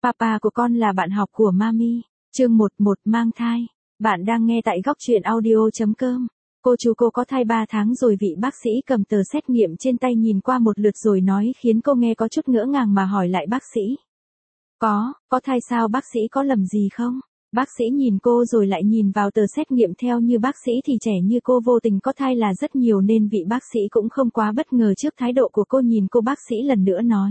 Papa của con là bạn học của Mami. Chương 11 mang thai. Bạn đang nghe tại góc truyện audio.com. Cô chú cô có thai 3 tháng rồi, vị bác sĩ cầm tờ xét nghiệm trên tay nhìn qua một lượt rồi nói khiến cô nghe có chút ngỡ ngàng mà hỏi lại bác sĩ. Có thai sao bác sĩ, có lầm gì không? Bác sĩ nhìn cô rồi lại nhìn vào tờ xét nghiệm, theo như bác sĩ thì trẻ như cô vô tình có thai là rất nhiều nên vị bác sĩ cũng không quá bất ngờ trước thái độ của cô. Nhìn cô, bác sĩ lần nữa nói.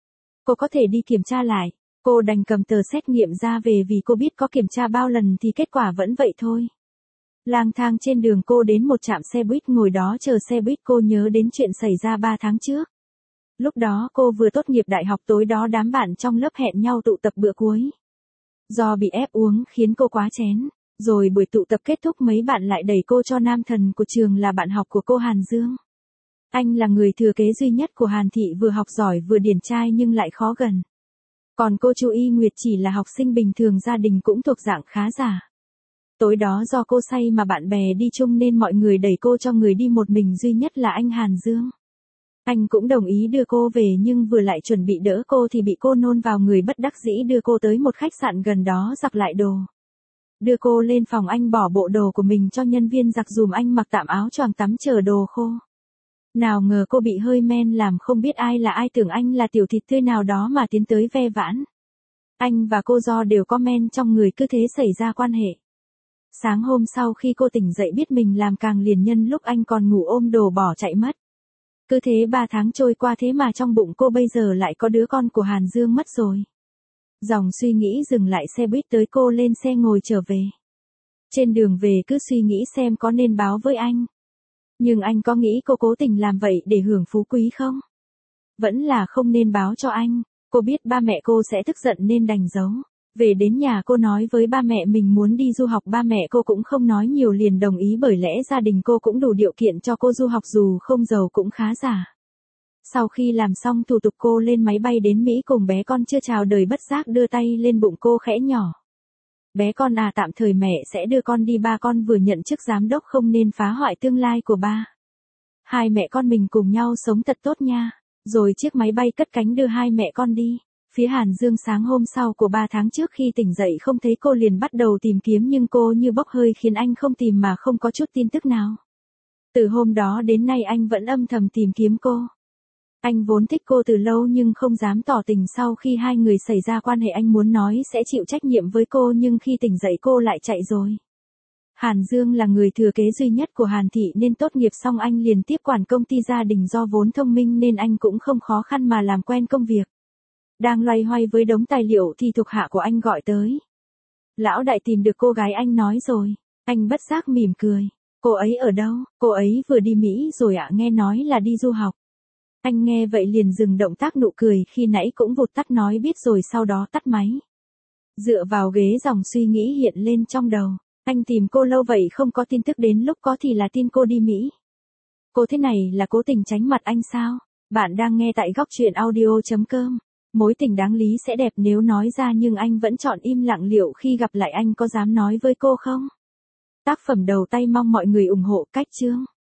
Cô có thể đi kiểm tra lại. Cô đành cầm tờ xét nghiệm ra về vì cô biết có kiểm tra bao lần thì kết quả vẫn vậy thôi. Lang thang trên đường cô đến một trạm xe buýt, ngồi đó chờ xe buýt, cô nhớ đến chuyện xảy ra 3 tháng trước. Lúc đó cô vừa tốt nghiệp đại học, tối đó đám bạn trong lớp hẹn nhau tụ tập bữa cuối. Do bị ép uống khiến cô quá chén, rồi buổi tụ tập kết thúc mấy bạn lại đẩy cô cho nam thần của trường là bạn học của cô Hàn Dương. Anh là người thừa kế duy nhất của Hàn Thị, vừa học giỏi vừa điển trai nhưng lại khó gần. Còn cô Chu Y Nguyệt chỉ là học sinh bình thường, gia đình cũng thuộc dạng khá giả. Tối đó do cô say mà bạn bè đi chung nên mọi người đẩy cô cho người đi một mình duy nhất là anh Hàn Dương. Anh cũng đồng ý đưa cô về nhưng vừa lại chuẩn bị đỡ cô thì bị cô nôn vào người, bất đắc dĩ đưa cô tới một khách sạn gần đó giặt lại đồ. Đưa cô lên phòng, anh bỏ bộ đồ của mình cho nhân viên giặt dùm, anh mặc tạm áo choàng tắm chờ đồ khô. Nào ngờ cô bị hơi men làm không biết ai là ai, tưởng anh là tiểu thịt tươi nào đó mà tiến tới ve vãn. Anh và cô do đều có men trong người, cứ thế xảy ra quan hệ. Sáng hôm sau khi cô tỉnh dậy biết mình làm càng liền, nhân lúc anh còn ngủ ôm đồ bỏ chạy mất. Cứ thế 3 tháng trôi qua, thế mà trong bụng cô bây giờ lại có đứa con của Hàn Dương mất rồi. Dòng suy nghĩ dừng lại xe buýt tới, cô lên xe ngồi trở về. Trên đường về cứ suy nghĩ xem có nên báo với anh. Nhưng anh có nghĩ cô cố tình làm vậy để hưởng phú quý không? Vẫn là không nên báo cho anh. Cô biết ba mẹ cô sẽ tức giận nên đành giấu. Về đến nhà cô nói với ba mẹ mình muốn đi du học, ba mẹ cô cũng không nói nhiều liền đồng ý, bởi lẽ gia đình cô cũng đủ điều kiện cho cô du học, dù không giàu cũng khá giả. Sau khi làm xong thủ tục cô lên máy bay đến Mỹ cùng bé con, chưa chào đời bất giác đưa tay lên bụng cô khẽ nhỏ. Bé con à, tạm thời mẹ sẽ đưa con đi, ba con vừa nhận chức giám đốc, không nên phá hoại tương lai của ba. Hai mẹ con mình cùng nhau sống thật tốt nha. Rồi chiếc máy bay cất cánh đưa hai mẹ con đi. Phía Hàn Dương sáng hôm sau của 3 tháng trước khi tỉnh dậy không thấy cô liền bắt đầu tìm kiếm, nhưng cô như bốc hơi khiến anh không tìm mà không có chút tin tức nào. Từ hôm đó đến nay anh vẫn âm thầm tìm kiếm cô. Anh vốn thích cô từ lâu nhưng không dám tỏ tình, sau khi hai người xảy ra quan hệ anh muốn nói sẽ chịu trách nhiệm với cô, nhưng khi tỉnh dậy cô lại chạy rồi. Hàn Dương là người thừa kế duy nhất của Hàn Thị nên tốt nghiệp xong anh liền tiếp quản công ty gia đình, do vốn thông minh nên anh cũng không khó khăn mà làm quen công việc. Đang loay hoay với đống tài liệu thì thuộc hạ của anh gọi tới. Lão đại tìm được cô gái anh nói rồi. Anh bất giác mỉm cười. Cô ấy ở đâu? Cô ấy vừa đi Mỹ rồi ạ, nghe nói là đi du học. Anh nghe vậy liền dừng động tác, nụ cười khi nãy cũng vụt tắt, nói biết rồi sau đó tắt máy. Dựa vào ghế, dòng suy nghĩ hiện lên trong đầu. Anh tìm cô lâu vậy không có tin tức, đến lúc có thì là tin cô đi Mỹ. Cô thế này là cố tình tránh mặt anh sao? Bạn đang nghe tại góc truyện audio.com. Mối tình đáng lý sẽ đẹp nếu nói ra, nhưng anh vẫn chọn im lặng, liệu khi gặp lại anh có dám nói với cô không? Tác phẩm đầu tay, mong mọi người ủng hộ. Cách chương.